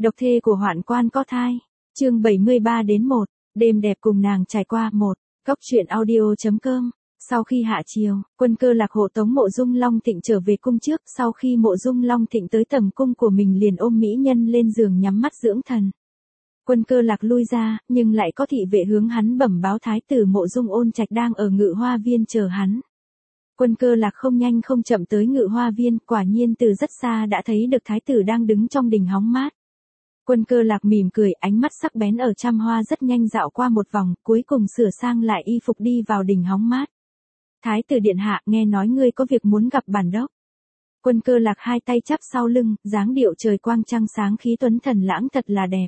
Độc thê của hoạn quan có thai. Chương 73-1, đêm đẹp cùng nàng trải qua 1. Cốc truyện audio.com. Sau khi hạ chiều, Quân Cơ Lạc hộ tống Mộ Dung Long Thịnh trở về cung trước, sau khi Mộ Dung Long Thịnh tới tầm cung của mình liền ôm mỹ nhân lên giường nhắm mắt dưỡng thần. Quân Cơ Lạc lui ra, nhưng lại có thị vệ hướng hắn bẩm báo thái tử Mộ Dung Ôn Trạch đang ở Ngự Hoa Viên chờ hắn. Quân Cơ Lạc không nhanh không chậm tới Ngự Hoa Viên, quả nhiên từ rất xa đã thấy được thái tử đang đứng trong đình hóng mát. Quân Cơ Lạc mỉm cười, ánh mắt sắc bén ở trăm hoa rất nhanh dạo qua một vòng, cuối cùng sửa sang lại y phục đi vào đình hóng mát. Thái tử điện hạ, nghe nói ngươi có việc muốn gặp bản đốc. Quân Cơ Lạc hai tay chắp sau lưng, dáng điệu trời quang trăng sáng khí tuấn thần lãng thật là đẹp.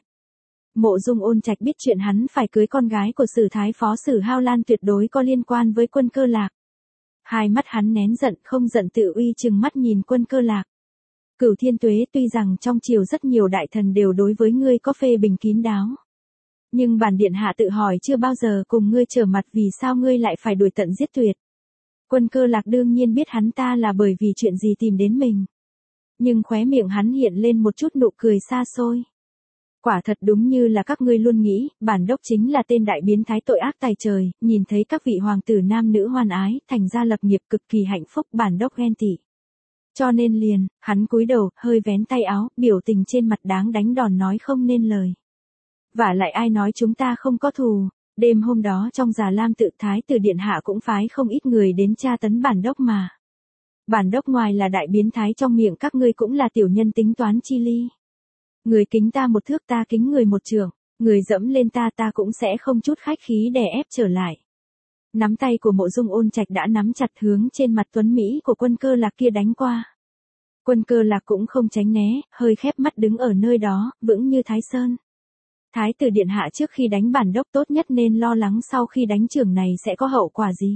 Mộ Dung Ôn Trạch biết chuyện hắn phải cưới con gái của Sử Thái Phó Sử Hao Lan tuyệt đối có liên quan với Quân Cơ Lạc. Hai mắt hắn nén giận không giận tự uy chừng mắt nhìn Quân Cơ Lạc. Cửu Thiên Tuế, tuy rằng trong triều rất nhiều đại thần đều đối với ngươi có phê bình kín đáo. Nhưng bản điện hạ tự hỏi chưa bao giờ cùng ngươi trở mặt, vì sao ngươi lại phải đuổi tận giết tuyệt. Quân Cơ Lạc đương nhiên biết hắn ta là bởi vì chuyện gì tìm đến mình. Nhưng khóe miệng hắn hiện lên một chút nụ cười xa xôi. Quả thật đúng như là các ngươi luôn nghĩ, bản đốc chính là tên đại biến thái tội ác tày trời, nhìn thấy các vị hoàng tử nam nữ hoan ái, thành ra lập nghiệp cực kỳ hạnh phúc, bản đốc ghen tị. Cho nên liền, hắn cúi đầu, hơi vén tay áo, biểu tình trên mặt đáng đánh đòn nói không nên lời. Vả lại ai nói chúng ta không có thù, đêm hôm đó trong Già Lam Tự thái tử điện hạ cũng phái không ít người đến tra tấn bản đốc mà. Bản đốc ngoài là đại biến thái trong miệng các ngươi cũng là tiểu nhân tính toán chi ly. Người kính ta một thước ta kính người một trượng, người dẫm lên ta ta cũng sẽ không chút khách khí đè ép trở lại. Nắm tay của Mộ Dung Ôn Trạch đã nắm chặt hướng trên mặt tuấn Mỹ của Quân Cơ Lạc kia đánh qua. Quân Cơ Lạc cũng không tránh né, hơi khép mắt đứng ở nơi đó, vững như Thái Sơn. Thái tử điện hạ trước khi đánh bản đốc tốt nhất nên lo lắng sau khi đánh trưởng này sẽ có hậu quả gì.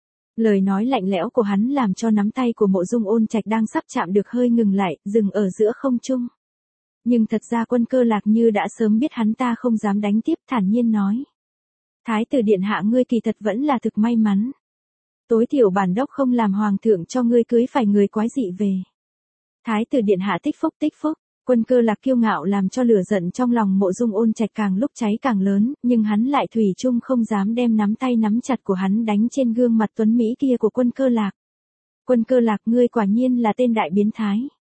Lời nói lạnh lẽo của hắn làm cho nắm tay của Mộ Dung Ôn Trạch đang sắp chạm được hơi ngừng lại, dừng ở giữa không trung. Nhưng thật ra Quân Cơ Lạc như đã sớm biết hắn ta không dám đánh tiếp, thản nhiên nói. Thái tử điện hạ ngươi kỳ thật vẫn là thực may mắn. Tối thiểu bản đốc không làm hoàng thượng cho ngươi cưới phải người quái dị về. Thái tử điện hạ tích phúc tích phúc. Quân Cơ Lạc kiêu ngạo làm cho lửa giận trong lòng Mộ Dung Ôn Trạch càng lúc cháy càng lớn, nhưng hắn lại thủy chung không dám đem nắm tay nắm chặt của hắn đánh trên gương mặt tuấn Mỹ kia của Quân Cơ Lạc. Quân Cơ Lạc ngươi quả nhiên là tên đại biến thái.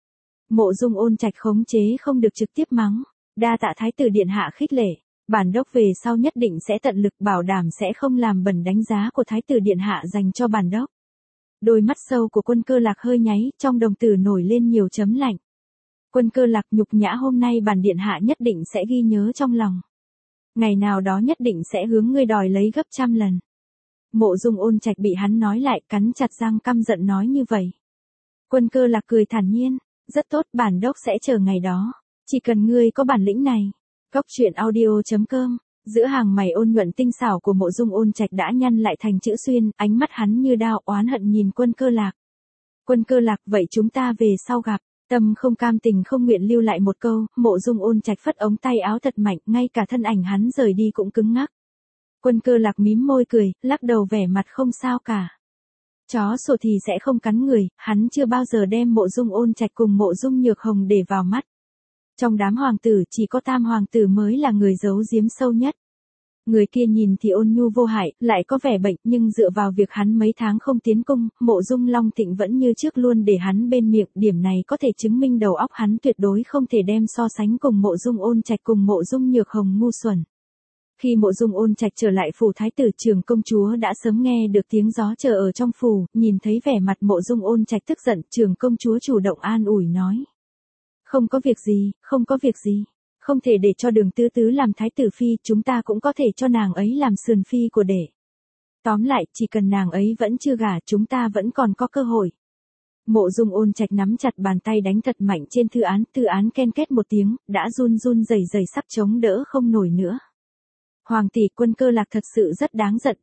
Mộ Dung Ôn Trạch khống chế không được trực tiếp mắng, đa tạ thái tử điện hạ khích lệ, bản đốc về sau nhất định sẽ tận lực bảo đảm sẽ không làm bẩn đánh giá của thái tử điện hạ dành cho bản đốc. Đôi mắt sâu của Quân Cơ Lạc hơi nháy, trong đồng tử nổi lên nhiều chấm lạnh. Quân Cơ Lạc nhục nhã hôm nay bản điện hạ nhất định sẽ ghi nhớ trong lòng. Ngày nào đó nhất định sẽ hướng ngươi đòi lấy gấp trăm lần. Mộ Dung Ôn Trạch bị hắn nói lại, cắn chặt răng căm giận nói như vậy. Quân Cơ Lạc cười thản nhiên, rất tốt, bản đốc sẽ chờ ngày đó. Chỉ cần ngươi có bản lĩnh này. Cốc truyện audio.com. Giữa hàng mày ôn nhuận tinh xảo của Mộ Dung Ôn Trạch đã nhăn lại thành chữ xuyên, ánh mắt hắn như đao oán hận nhìn Quân Cơ Lạc. Quân Cơ Lạc, vậy chúng ta về sau gặp. Tâm không cam tình không nguyện lưu lại một câu, Mộ Dung Ôn Trạch phất ống tay áo thật mạnh, ngay cả thân ảnh hắn rời đi cũng cứng ngắc. Quân Cơ Lạc mím môi cười, lắc đầu vẻ mặt không sao cả. Chó sủa thì sẽ không cắn người, hắn chưa bao giờ đem Mộ Dung Ôn Trạch cùng Mộ Dung Nhược Hồng để vào mắt. Trong đám hoàng tử chỉ có Tam hoàng tử mới là người giấu giếm sâu nhất. Người kia nhìn thì ôn nhu vô hại, lại có vẻ bệnh, nhưng dựa vào việc hắn mấy tháng không tiến cung, Mộ Dung Long Thịnh vẫn như trước luôn để hắn bên miệng, điểm này có thể chứng minh đầu óc hắn tuyệt đối không thể đem so sánh cùng Mộ Dung Ôn Trạch cùng Mộ Dung Nhược Hồng ngu xuẩn. Khi Mộ Dung Ôn Trạch trở lại phủ thái tử, Trường công chúa đã sớm nghe được tiếng gió chờ ở trong phủ, nhìn thấy vẻ mặt Mộ Dung Ôn Trạch tức giận, Trường công chúa chủ động an ủi nói. Không có việc gì, không có việc gì. Không thể để cho Đường Tứ Tứ làm thái tử phi, chúng ta cũng có thể cho nàng ấy làm sườn phi của đệ. Tóm lại, chỉ cần nàng ấy vẫn chưa gả, chúng ta vẫn còn có cơ hội. Mộ Dung Ôn Trạch nắm chặt bàn tay đánh thật mạnh trên thư án ken két một tiếng, đã run run rẩy rẩy sắp chống đỡ không nổi nữa. Hoàng tỷ, Quân Cơ Lạc thật sự rất đáng giận,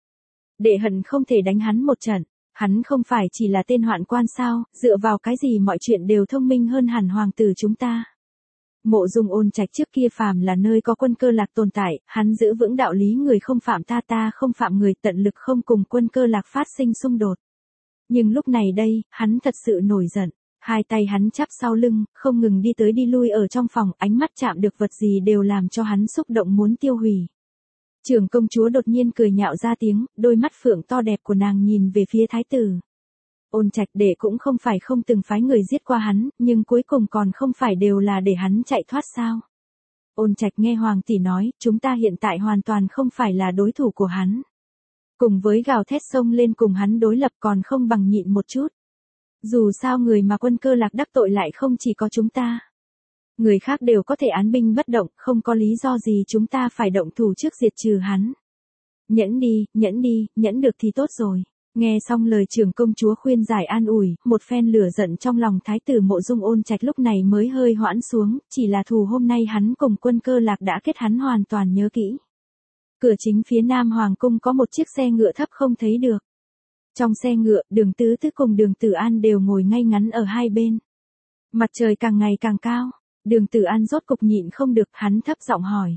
đệ hận không thể đánh hắn một trận. Hắn không phải chỉ là tên hoạn quan sao, dựa vào cái gì mọi chuyện đều thông minh hơn hẳn hoàng tử chúng ta. Mộ Dung Ôn Trạch trước kia phàm là nơi có Quân Cơ Lạc tồn tại, hắn giữ vững đạo lý người không phạm ta, ta không phạm người, tận lực không cùng Quân Cơ Lạc phát sinh xung đột. Nhưng lúc này đây, hắn thật sự nổi giận. Hai tay hắn chắp sau lưng, không ngừng đi tới đi lui ở trong phòng, ánh mắt chạm được vật gì đều làm cho hắn xúc động muốn tiêu hủy. Trưởng công chúa đột nhiên cười nhạo ra tiếng, đôi mắt phượng to đẹp của nàng nhìn về phía thái tử. Ôn Trạch Đệ cũng không phải không từng phái người giết qua hắn, nhưng cuối cùng còn không phải đều là để hắn chạy thoát sao? Ôn Trạch nghe hoàng tỷ nói, chúng ta hiện tại hoàn toàn không phải là đối thủ của hắn. Cùng với gào thét xông lên cùng hắn đối lập còn không bằng nhịn một chút. Dù sao người mà Quân Cơ Lạc đắc tội lại không chỉ có chúng ta. Người khác đều có thể án binh bất động, không có lý do gì chúng ta phải động thủ trước diệt trừ hắn. Nhẫn đi, nhẫn được thì tốt rồi. Nghe xong lời trưởng công chúa khuyên giải an ủi, một phen lửa giận trong lòng thái tử Mộ Dung Ôn Trạch lúc này mới hơi hoãn xuống, chỉ là thù hôm nay hắn cùng Quân Cơ Lạc đã kết hắn hoàn toàn nhớ kỹ. Cửa chính phía nam hoàng cung có một chiếc xe ngựa thấp không thấy được. Trong xe ngựa, Đường Tứ Tứ cùng Đường Tử An đều ngồi ngay ngắn ở hai bên. Mặt trời càng ngày càng cao, Đường Tử An rốt cục nhịn không được, hắn thấp giọng hỏi.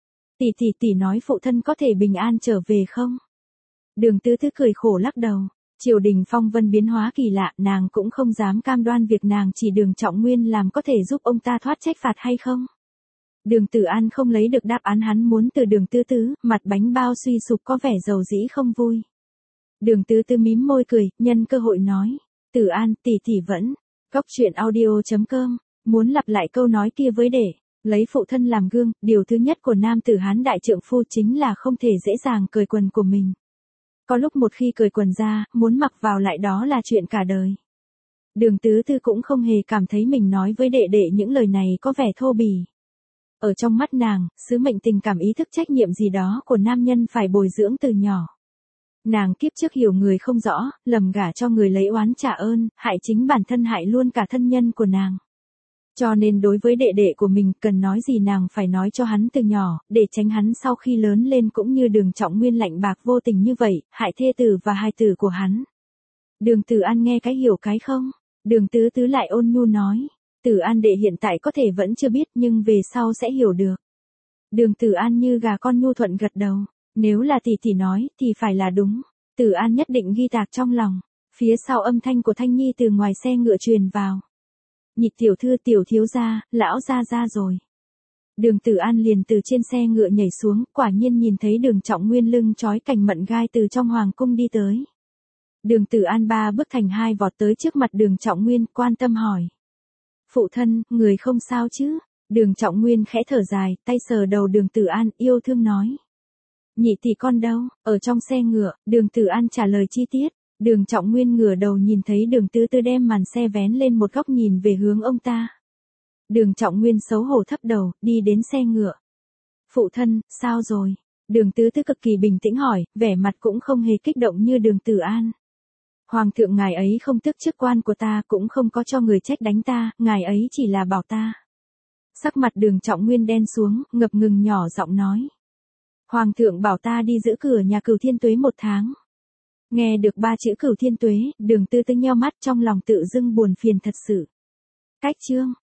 Tỷ nói phụ thân có thể bình an trở về không? Đường Tứ Tứ cười khổ lắc đầu. Triều đình phong vân biến hóa kỳ lạ, nàng cũng không dám cam đoan việc nàng chỉ Đường Trọng Nguyên làm có thể giúp ông ta thoát trách phạt hay không. Đường Tử An không lấy được đáp án hắn muốn từ Đường Tứ Tứ, mặt bánh bao suy sụp có vẻ dầu dĩ không vui. Đường Tứ Tứ mím môi cười, nhân cơ hội nói. Tử An, tỷ vẫn. Góc truyện audio.com, muốn lặp lại câu nói kia với đệ. Lấy phụ thân làm gương, điều thứ nhất của nam tử Hán đại trượng phu chính là không thể dễ dàng cởi quần của mình. Có lúc một khi cởi quần ra, muốn mặc vào lại đó là chuyện cả đời. Đường Tứ Tứ cũng không hề cảm thấy mình nói với đệ đệ những lời này có vẻ thô bỉ. Ở trong mắt nàng, sứ mệnh tình cảm ý thức trách nhiệm gì đó của nam nhân phải bồi dưỡng từ nhỏ. Nàng kiếp trước hiểu người không rõ, lầm gả cho người lấy oán trả ơn, hại chính bản thân hại luôn cả thân nhân của nàng. Cho nên đối với đệ đệ của mình cần nói gì nàng phải nói cho hắn từ nhỏ, để tránh hắn sau khi lớn lên cũng như Đường Trọng Nguyên lạnh bạc vô tình như vậy, hại thê tử và hài tử của hắn. Đường Tử An nghe cái hiểu cái không? Đường Tứ Tứ lại ôn nhu nói. Tử An đệ hiện tại có thể vẫn chưa biết nhưng về sau sẽ hiểu được. Đường Tử An như gà con nhu thuận gật đầu. Nếu là tỷ nói thì phải là đúng. Tử An nhất định ghi tạc trong lòng. Phía sau âm thanh của Thanh Nhi từ ngoài xe ngựa truyền vào. Nhị tiểu thư tiểu thiếu gia, lão gia ra rồi. Đường Tử An liền từ trên xe ngựa nhảy xuống, quả nhiên nhìn thấy Đường Trọng Nguyên lưng trói cành mận gai từ trong hoàng cung đi tới. Đường Tử An ba bước thành hai vọt tới trước mặt Đường Trọng Nguyên, quan tâm hỏi. Phụ thân, người không sao chứ? Đường Trọng Nguyên khẽ thở dài, tay sờ đầu Đường Tử An, yêu thương nói. Nhị tỷ con đâu? Ở trong xe ngựa, Đường Tử An trả lời chi tiết. Đường Trọng Nguyên ngửa đầu nhìn thấy Đường Tứ Tứ đem màn xe vén lên một góc nhìn về hướng ông ta. Đường Trọng Nguyên xấu hổ thấp đầu, đi đến xe ngựa. Phụ thân, sao rồi? Đường Tứ Tứ cực kỳ bình tĩnh hỏi, vẻ mặt cũng không hề kích động như Đường Tử An. Hoàng thượng ngài ấy không tước chức quan của ta, cũng không có cho người trách đánh ta, ngài ấy chỉ là bảo ta. Sắc mặt Đường Trọng Nguyên đen xuống, ngập ngừng nhỏ giọng nói. Hoàng thượng bảo ta đi giữ cửa nhà Cửu Thiên Tuế 1 tháng. Nghe được 3 chữ Cửu Thiên Tuế, Đường Tứ Tứ nheo mắt trong lòng tự dưng buồn phiền thật sự. Cách chương.